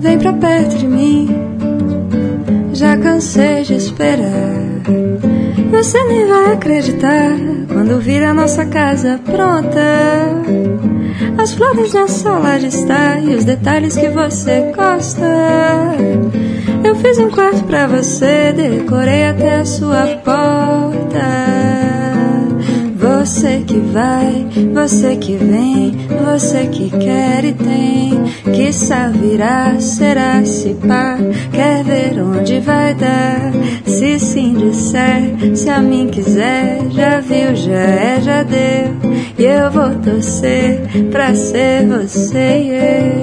vem pra perto de mim. Já cansei de esperar. Você nem vai acreditar quando vir a nossa casa pronta. As flores na sala de estar e os detalhes que você gosta. Eu fiz um quarto pra você, decorei até a sua porta. Você que vai, você que vem, você que quer e tem, que virá, será, se pá, quer ver onde vai dar. Se sim disser, se a mim quiser, já viu, já é, já deu. E eu vou torcer pra ser você e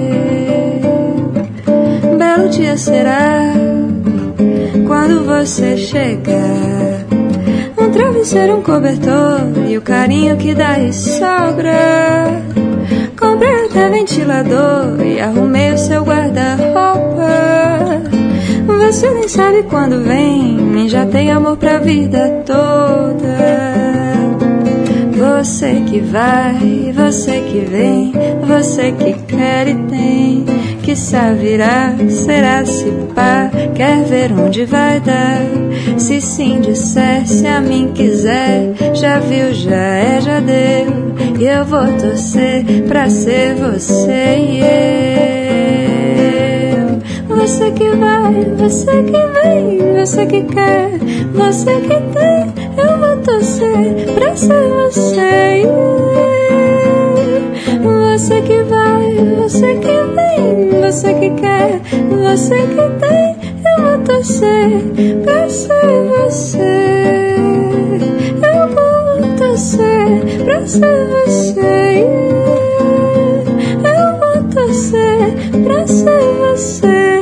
eu. Belo dia será quando você chegar. Um travesseiro, um cobertor e o carinho que daí sobra. Comprei até ventilador e arrumei o seu guarda-roupa. Você nem sabe quando vem e já tem amor pra vida toda. Você que vai, você que vem, você que quer e tem, que virá, será, se pá, quer ver onde vai dar. Se sim disser, se a mim quiser, já viu, já é, já deu. E eu vou torcer pra ser você e eu. Você que vai, você que vem, você que quer, você que tem, eu vou torcer pra ser você e eu. Você que vai, você que vem, você que quer, você que tem, eu vou torcer pra ser você. Eu vou torcer pra ser você. Eu vou torcer pra ser você.